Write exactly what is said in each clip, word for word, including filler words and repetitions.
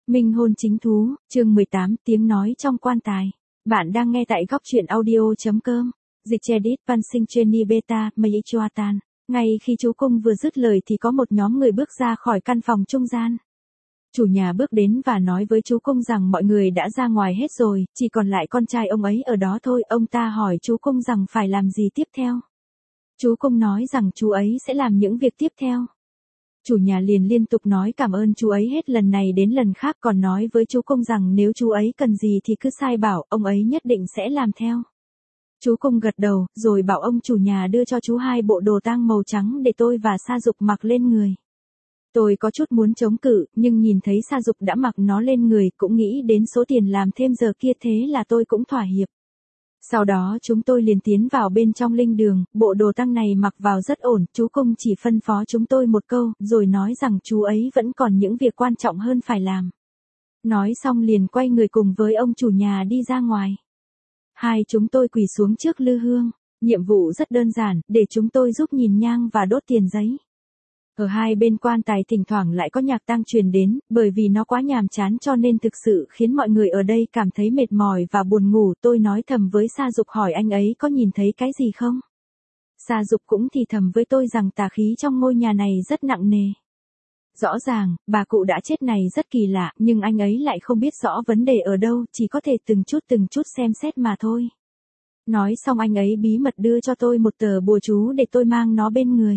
Minh hôn chính thú, chương mười tám, tiếng nói trong quan tài. Bạn đang nghe tại góc truyện audio.com. Dịch Chedit Văn Sinh Jenny Beta, Mây Choatan. Ngay khi chú Cung vừa dứt lời thì có một nhóm người bước ra khỏi căn phòng trung gian. Chủ nhà bước đến và nói với chú Cung rằng mọi người đã ra ngoài hết rồi, chỉ còn lại con trai ông ấy ở đó thôi. Ông ta hỏi chú Cung rằng phải làm gì tiếp theo. Chú Cung nói rằng chú ấy sẽ làm những việc tiếp theo. Chủ nhà liền liên tục nói cảm ơn chú ấy hết lần này đến lần khác, còn nói với chú Cung rằng nếu chú ấy cần gì thì cứ sai bảo, ông ấy nhất định sẽ làm theo. Chú Cung gật đầu, rồi bảo ông chủ nhà đưa cho chú hai bộ đồ tang màu trắng để tôi và Sa Dục mặc lên người. Tôi có chút muốn chống cự, nhưng nhìn thấy Sa Dục đã mặc nó lên người, cũng nghĩ đến số tiền làm thêm giờ kia, thế là tôi cũng thỏa hiệp. Sau đó chúng tôi liền tiến vào bên trong linh đường, bộ đồ tang này mặc vào rất ổn, chú Cung chỉ phân phó chúng tôi một câu, rồi nói rằng chú ấy vẫn còn những việc quan trọng hơn phải làm. Nói xong liền quay người cùng với ông chủ nhà đi ra ngoài. Hai chúng tôi quỳ xuống trước lư hương, nhiệm vụ rất đơn giản, để chúng tôi giúp nhìn nhang và đốt tiền giấy. Ở hai bên quan tài thỉnh thoảng lại có nhạc tang truyền đến, bởi vì nó quá nhàm chán cho nên thực sự khiến mọi người ở đây cảm thấy mệt mỏi và buồn ngủ. Tôi nói thầm với Sa Dục hỏi anh ấy có nhìn thấy cái gì không. Sa Dục cũng thì thầm với tôi rằng tà khí trong ngôi nhà này rất nặng nề. Rõ ràng, bà cụ đã chết này rất kỳ lạ, nhưng anh ấy lại không biết rõ vấn đề ở đâu, chỉ có thể từng chút từng chút xem xét mà thôi. Nói xong anh ấy bí mật đưa cho tôi một tờ bùa chú để tôi mang nó bên người.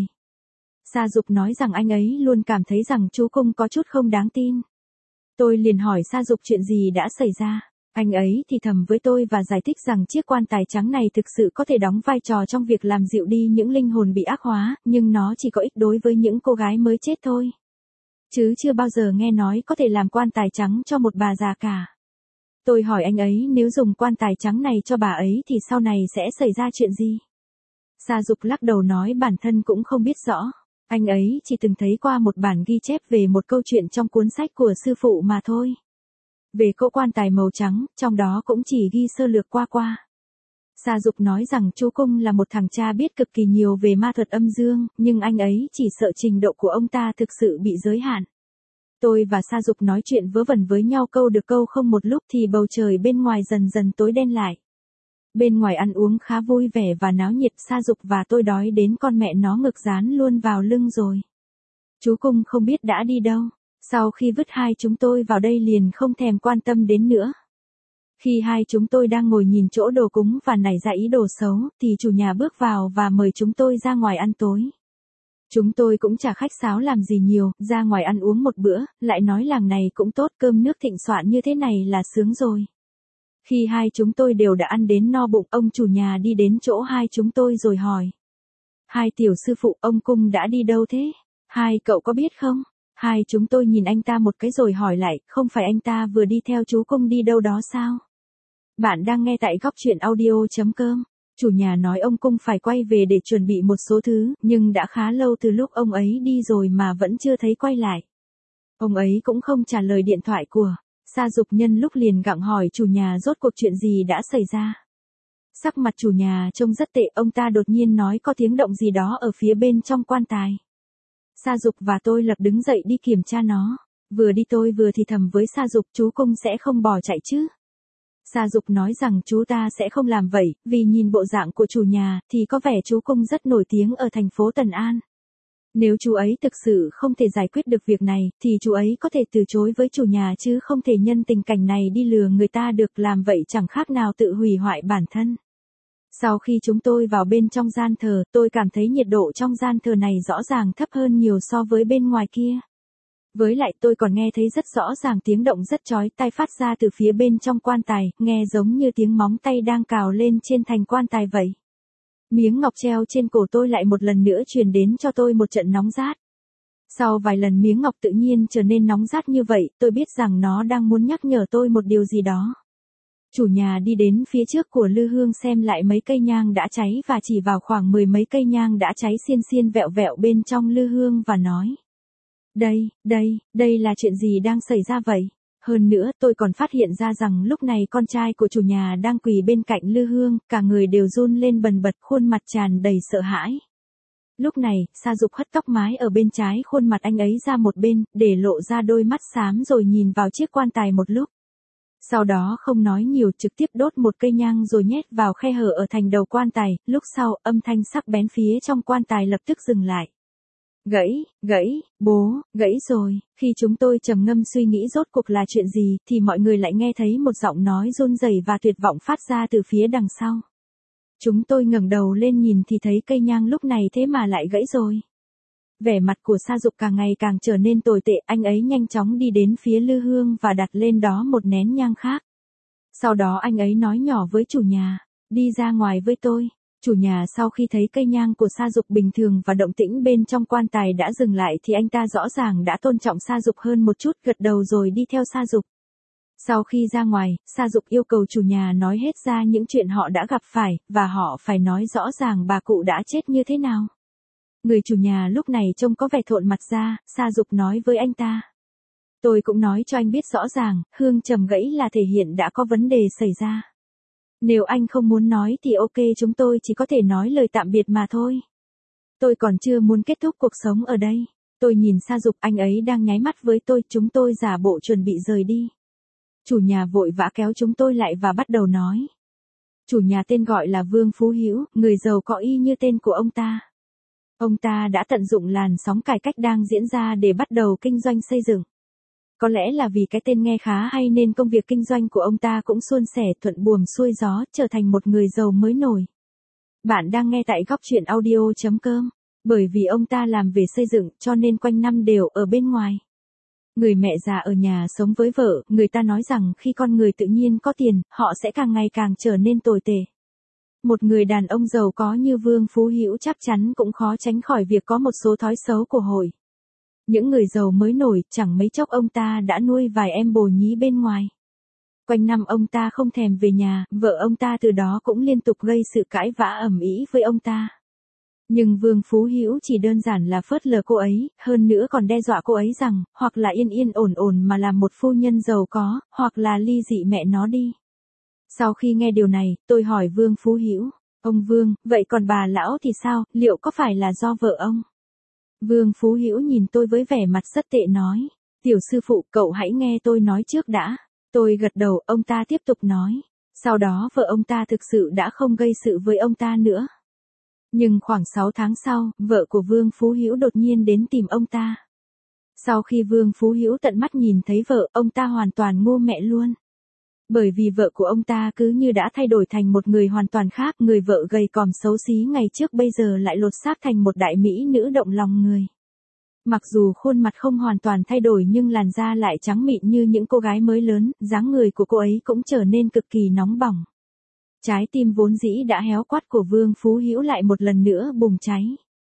Sa Dục nói rằng anh ấy luôn cảm thấy rằng chú Cung có chút không đáng tin. Tôi liền hỏi Sa Dục chuyện gì đã xảy ra. Anh ấy thì thầm với tôi và giải thích rằng chiếc quan tài trắng này thực sự có thể đóng vai trò trong việc làm dịu đi những linh hồn bị ác hóa, nhưng nó chỉ có ích đối với những cô gái mới chết thôi. Chứ chưa bao giờ nghe nói có thể làm quan tài trắng cho một bà già cả. Tôi hỏi anh ấy nếu dùng quan tài trắng này cho bà ấy thì sau này sẽ xảy ra chuyện gì. Sa Dục lắc đầu nói bản thân cũng không biết rõ. Anh ấy chỉ từng thấy qua một bản ghi chép về một câu chuyện trong cuốn sách của sư phụ mà thôi. Về cỗ quan tài màu trắng, trong đó cũng chỉ ghi sơ lược qua qua. Sa Dục nói rằng chú Cung là một thằng cha biết cực kỳ nhiều về ma thuật âm dương, nhưng anh ấy chỉ sợ trình độ của ông ta thực sự bị giới hạn. Tôi và Sa Dục nói chuyện vớ vẩn với nhau câu được câu không, một lúc thì bầu trời bên ngoài dần dần tối đen lại. Bên ngoài ăn uống khá vui vẻ và náo nhiệt, Sa Dục và tôi đói đến con mẹ nó ngực dán luôn vào lưng rồi. Chú Cung không biết đã đi đâu, sau khi vứt hai chúng tôi vào đây liền không thèm quan tâm đến nữa. Khi hai chúng tôi đang ngồi nhìn chỗ đồ cúng và nảy ra ý đồ xấu, thì chủ nhà bước vào và mời chúng tôi ra ngoài ăn tối. Chúng tôi cũng chả khách sáo làm gì nhiều, ra ngoài ăn uống một bữa, lại nói làng này cũng tốt, cơm nước thịnh soạn như thế này là sướng rồi. Khi hai chúng tôi đều đã ăn đến no bụng, ông chủ nhà đi đến chỗ hai chúng tôi rồi hỏi. Hai tiểu sư phụ, ông Cung đã đi đâu thế? Hai cậu có biết không? Hai chúng tôi nhìn anh ta một cái rồi hỏi lại, không phải anh ta vừa đi theo chú Cung đi đâu đó sao? Bạn đang nghe tại góc truyện audio.com. Chủ nhà nói ông Cung phải quay về để chuẩn bị một số thứ, nhưng đã khá lâu từ lúc ông ấy đi rồi mà vẫn chưa thấy quay lại. Ông ấy cũng không trả lời điện thoại của. Sa Dục nhân lúc liền gặng hỏi chủ nhà rốt cuộc chuyện gì đã xảy ra. Sắc mặt chủ nhà trông rất tệ, ông ta đột nhiên nói có tiếng động gì đó ở phía bên trong quan tài. Sa Dục và tôi lập đứng dậy đi kiểm tra nó. Vừa đi tôi vừa thì thầm với Sa Dục, chú Cung sẽ không bỏ chạy chứ. Sa Dục nói rằng chú ta sẽ không làm vậy, vì nhìn bộ dạng của chủ nhà thì có vẻ chú Cung rất nổi tiếng ở thành phố Tần An. Nếu chú ấy thực sự không thể giải quyết được việc này, thì chú ấy có thể từ chối với chủ nhà chứ không thể nhân tình cảnh này đi lừa người ta được, làm vậy chẳng khác nào tự hủy hoại bản thân. Sau khi chúng tôi vào bên trong gian thờ, tôi cảm thấy nhiệt độ trong gian thờ này rõ ràng thấp hơn nhiều so với bên ngoài kia. Với lại tôi còn nghe thấy rất rõ ràng tiếng động rất chói tai phát ra từ phía bên trong quan tài, nghe giống như tiếng móng tay đang cào lên trên thành quan tài vậy. Miếng ngọc treo trên cổ tôi lại một lần nữa truyền đến cho tôi một trận nóng rát. Sau vài lần miếng ngọc tự nhiên trở nên nóng rát như vậy, tôi biết rằng nó đang muốn nhắc nhở tôi một điều gì đó. Chủ nhà đi đến phía trước của lư hương xem lại mấy cây nhang đã cháy và chỉ vào khoảng mười mấy cây nhang đã cháy xiên xiên vẹo vẹo bên trong lư hương và nói. Đây, đây, đây là chuyện gì đang xảy ra vậy? Hơn nữa tôi còn phát hiện ra rằng lúc này con trai của chủ nhà đang quỳ bên cạnh lư hương, cả người đều run lên bần bật, khuôn mặt tràn đầy sợ hãi. Lúc này, Sa Dục hất tóc mái ở bên trái khuôn mặt anh ấy ra một bên, để lộ ra đôi mắt xám rồi nhìn vào chiếc quan tài một lúc. Sau đó không nói nhiều, trực tiếp đốt một cây nhang rồi nhét vào khe hở ở thành đầu quan tài, lúc sau, âm thanh sắc bén phía trong quan tài lập tức dừng lại. Gãy, gãy, bố, gãy rồi. Khi chúng tôi trầm ngâm suy nghĩ rốt cuộc là chuyện gì, thì mọi người lại nghe thấy một giọng nói run rẩy và tuyệt vọng phát ra từ phía đằng sau. Chúng tôi ngẩng đầu lên nhìn thì thấy cây nhang lúc này thế mà lại gãy rồi. Vẻ mặt của Sa Dục càng ngày càng trở nên tồi tệ, anh ấy nhanh chóng đi đến phía lư hương và đặt lên đó một nén nhang khác. Sau đó anh ấy nói nhỏ với chủ nhà, đi ra ngoài với tôi. Chủ nhà sau khi thấy cây nhang của Sa Dục bình thường và động tĩnh bên trong quan tài đã dừng lại thì anh ta rõ ràng đã tôn trọng Sa Dục hơn một chút, gật đầu rồi đi theo Sa Dục. Sau khi ra ngoài, Sa Dục yêu cầu chủ nhà nói hết ra những chuyện họ đã gặp phải, và họ phải nói rõ ràng bà cụ đã chết như thế nào. Người chủ nhà lúc này trông có vẻ thộn mặt ra, Sa Dục nói với anh ta. Tôi cũng nói cho anh biết rõ ràng, hương trầm gãy là thể hiện đã có vấn đề xảy ra. Nếu anh không muốn nói thì ok, chúng tôi chỉ có thể nói lời tạm biệt mà thôi. Tôi còn chưa muốn kết thúc cuộc sống ở đây. Tôi nhìn Sa Dục, anh ấy đang nháy mắt với tôi, chúng tôi giả bộ chuẩn bị rời đi. Chủ nhà vội vã kéo chúng tôi lại và bắt đầu nói. Chủ nhà tên gọi là Vương Phú Hữu, người giàu có y như tên của ông ta. Ông ta đã tận dụng làn sóng cải cách đang diễn ra để bắt đầu kinh doanh xây dựng. Có lẽ là vì cái tên nghe khá hay nên công việc kinh doanh của ông ta cũng suôn sẻ, thuận buồm xuôi gió, trở thành một người giàu mới nổi. Bạn đang nghe tại góc truyện audio chấm com. Bởi vì ông ta làm về xây dựng cho nên quanh năm đều ở bên ngoài. Người mẹ già ở nhà sống với vợ, người ta nói rằng khi con người tự nhiên có tiền, họ sẽ càng ngày càng trở nên tồi tệ. Một người đàn ông giàu có như Vương Phú Hữu chắc chắn cũng khó tránh khỏi việc có một số thói xấu của hội. Những người giàu mới nổi, chẳng mấy chốc ông ta đã nuôi vài em bồ nhí bên ngoài. Quanh năm ông ta không thèm về nhà, vợ ông ta từ đó cũng liên tục gây sự cãi vã ầm ĩ với ông ta. Nhưng Vương Phú Hữu chỉ đơn giản là phớt lờ cô ấy, hơn nữa còn đe dọa cô ấy rằng, hoặc là yên yên ổn ổn mà làm một phu nhân giàu có, hoặc là ly dị mẹ nó đi. Sau khi nghe điều này, tôi hỏi Vương Phú Hữu, ông Vương, vậy còn bà lão thì sao, liệu có phải là do vợ ông? Vương Phú Hữu nhìn tôi với vẻ mặt rất tệ nói, tiểu sư phụ, cậu hãy nghe tôi nói trước đã. Tôi gật đầu, ông ta tiếp tục nói, sau đó vợ ông ta thực sự đã không gây sự với ông ta nữa. Nhưng khoảng sáu tháng sau, vợ của Vương Phú Hữu đột nhiên đến tìm ông ta. Sau khi Vương Phú Hữu tận mắt nhìn thấy vợ, ông ta hoàn toàn ngu mẹ luôn. Bởi vì vợ của ông ta cứ như đã thay đổi thành một người hoàn toàn khác, người vợ gầy còm xấu xí ngày trước bây giờ lại lột xác thành một đại mỹ nữ động lòng người. Mặc dù khuôn mặt không hoàn toàn thay đổi nhưng làn da lại trắng mịn như những cô gái mới lớn, dáng người của cô ấy cũng trở nên cực kỳ nóng bỏng. Trái tim vốn dĩ đã héo quắt của Vương Phú Hữu lại một lần nữa bùng cháy.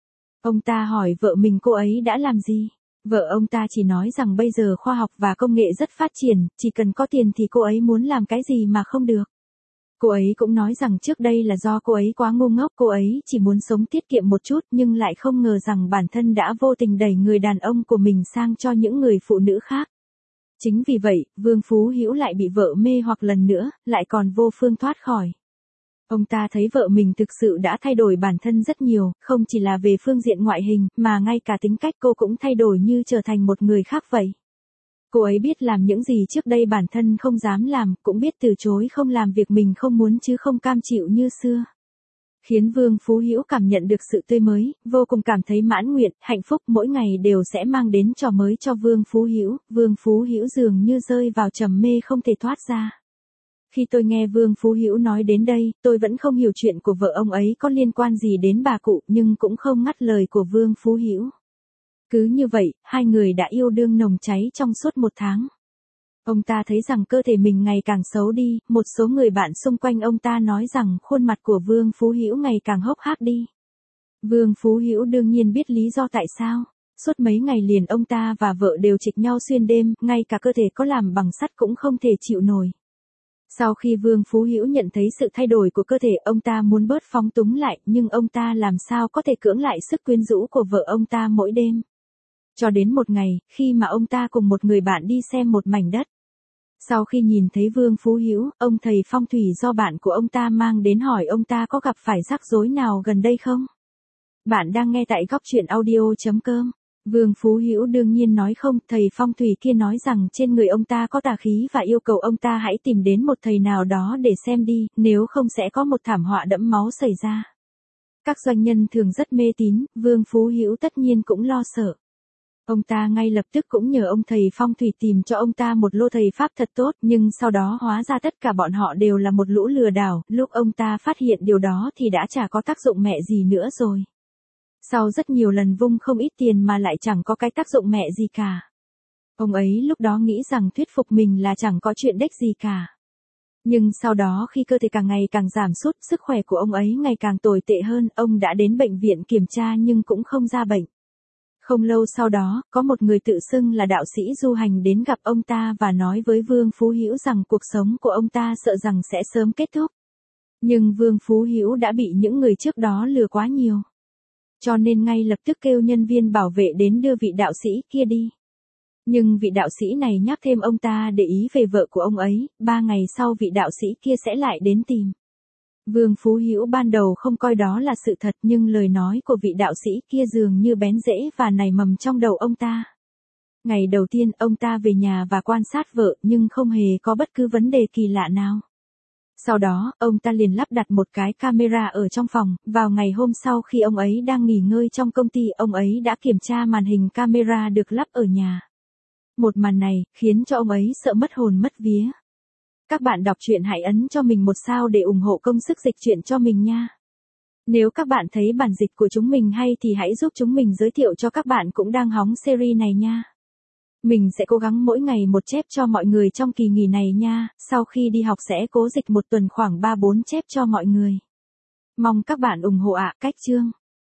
Ông ta hỏi vợ mình cô ấy đã làm gì? Vợ ông ta chỉ nói rằng bây giờ khoa học và công nghệ rất phát triển, chỉ cần có tiền thì cô ấy muốn làm cái gì mà không được. Cô ấy cũng nói rằng trước đây là do cô ấy quá ngu ngốc, cô ấy chỉ muốn sống tiết kiệm một chút nhưng lại không ngờ rằng bản thân đã vô tình đẩy người đàn ông của mình sang cho những người phụ nữ khác. Chính vì vậy, Vương Phú Hữu lại bị vợ mê hoặc lần nữa, lại còn vô phương thoát khỏi. Ông ta thấy vợ mình thực sự đã thay đổi bản thân rất nhiều, không chỉ là về phương diện ngoại hình, mà ngay cả tính cách cô cũng thay đổi như trở thành một người khác vậy. Cô ấy biết làm những gì trước đây bản thân không dám làm, cũng biết từ chối không làm việc mình không muốn chứ không cam chịu như xưa. Khiến Vương Phú Hữu cảm nhận được sự tươi mới, vô cùng cảm thấy mãn nguyện, hạnh phúc, mỗi ngày đều sẽ mang đến trò mới cho Vương Phú Hữu. Vương Phú Hữu dường như rơi vào trầm mê không thể thoát ra. Khi tôi nghe Vương Phú Hữu nói đến đây, tôi vẫn không hiểu chuyện của vợ ông ấy có liên quan gì đến bà cụ, nhưng cũng không ngắt lời của Vương Phú Hữu. Cứ như vậy, hai người đã yêu đương nồng cháy trong suốt một tháng. Ông ta thấy rằng cơ thể mình ngày càng xấu đi, một số người bạn xung quanh ông ta nói rằng khuôn mặt của Vương Phú Hữu ngày càng hốc hác đi. Vương Phú Hữu đương nhiên biết lý do tại sao. Suốt mấy ngày liền ông ta và vợ đều trịch nhau xuyên đêm, ngay cả cơ thể có làm bằng sắt cũng không thể chịu nổi. Sau khi Vương Phú Hữu nhận thấy sự thay đổi của cơ thể, ông ta muốn bớt phóng túng lại, nhưng ông ta làm sao có thể cưỡng lại sức quyến rũ của vợ ông ta mỗi đêm. Cho đến một ngày, khi mà ông ta cùng một người bạn đi xem một mảnh đất. Sau khi nhìn thấy Vương Phú Hữu, ông thầy phong thủy do bạn của ông ta mang đến hỏi ông ta có gặp phải rắc rối nào gần đây không? Bạn đang nghe tại góc truyện audio.com. Vương Phú Hữu đương nhiên nói không, thầy phong thủy kia nói rằng trên người ông ta có tà khí và yêu cầu ông ta hãy tìm đến một thầy nào đó để xem đi, nếu không sẽ có một thảm họa đẫm máu xảy ra. Các doanh nhân thường rất mê tín, Vương Phú Hữu tất nhiên cũng lo sợ. Ông ta ngay lập tức cũng nhờ ông thầy phong thủy tìm cho ông ta một lô thầy pháp thật tốt, nhưng sau đó hóa ra tất cả bọn họ đều là một lũ lừa đảo, lúc ông ta phát hiện điều đó thì đã chả có tác dụng mẹ gì nữa rồi. Sau rất nhiều lần vung không ít tiền mà lại chẳng có cái tác dụng mẹ gì cả. Ông ấy lúc đó nghĩ rằng thuyết phục mình là chẳng có chuyện đếch gì cả. Nhưng sau đó khi cơ thể càng ngày càng giảm sút, sức khỏe của ông ấy ngày càng tồi tệ hơn, ông đã đến bệnh viện kiểm tra nhưng cũng không ra bệnh. Không lâu sau đó, có một người tự xưng là đạo sĩ du hành đến gặp ông ta và nói với Vương Phú Hữu rằng cuộc sống của ông ta sợ rằng sẽ sớm kết thúc. Nhưng Vương Phú Hữu đã bị những người trước đó lừa quá nhiều. Cho nên ngay lập tức kêu nhân viên bảo vệ đến đưa vị đạo sĩ kia đi. Nhưng vị đạo sĩ này nhắc thêm ông ta để ý về vợ của ông ấy, ba ngày sau vị đạo sĩ kia sẽ lại đến tìm. Vương Phú Hữu ban đầu không coi đó là sự thật, nhưng lời nói của vị đạo sĩ kia dường như bén rễ và nảy mầm trong đầu ông ta. Ngày đầu tiên ông ta về nhà và quan sát vợ nhưng không hề có bất cứ vấn đề kỳ lạ nào. Sau đó, ông ta liền lắp đặt một cái camera ở trong phòng, vào ngày hôm sau khi ông ấy đang nghỉ ngơi trong công ty, ông ấy đã kiểm tra màn hình camera được lắp ở nhà. Một màn này, khiến cho ông ấy sợ mất hồn mất vía. Các bạn đọc truyện hãy ấn cho mình một sao để ủng hộ công sức dịch truyện cho mình nha. Nếu các bạn thấy bản dịch của chúng mình hay thì hãy giúp chúng mình giới thiệu cho các bạn cũng đang hóng series này nha. Mình sẽ cố gắng mỗi ngày một chép cho mọi người trong kỳ nghỉ này nha, sau khi đi học sẽ cố dịch một tuần khoảng ba bốn chép cho mọi người. Mong các bạn ủng hộ ạ. Cách chương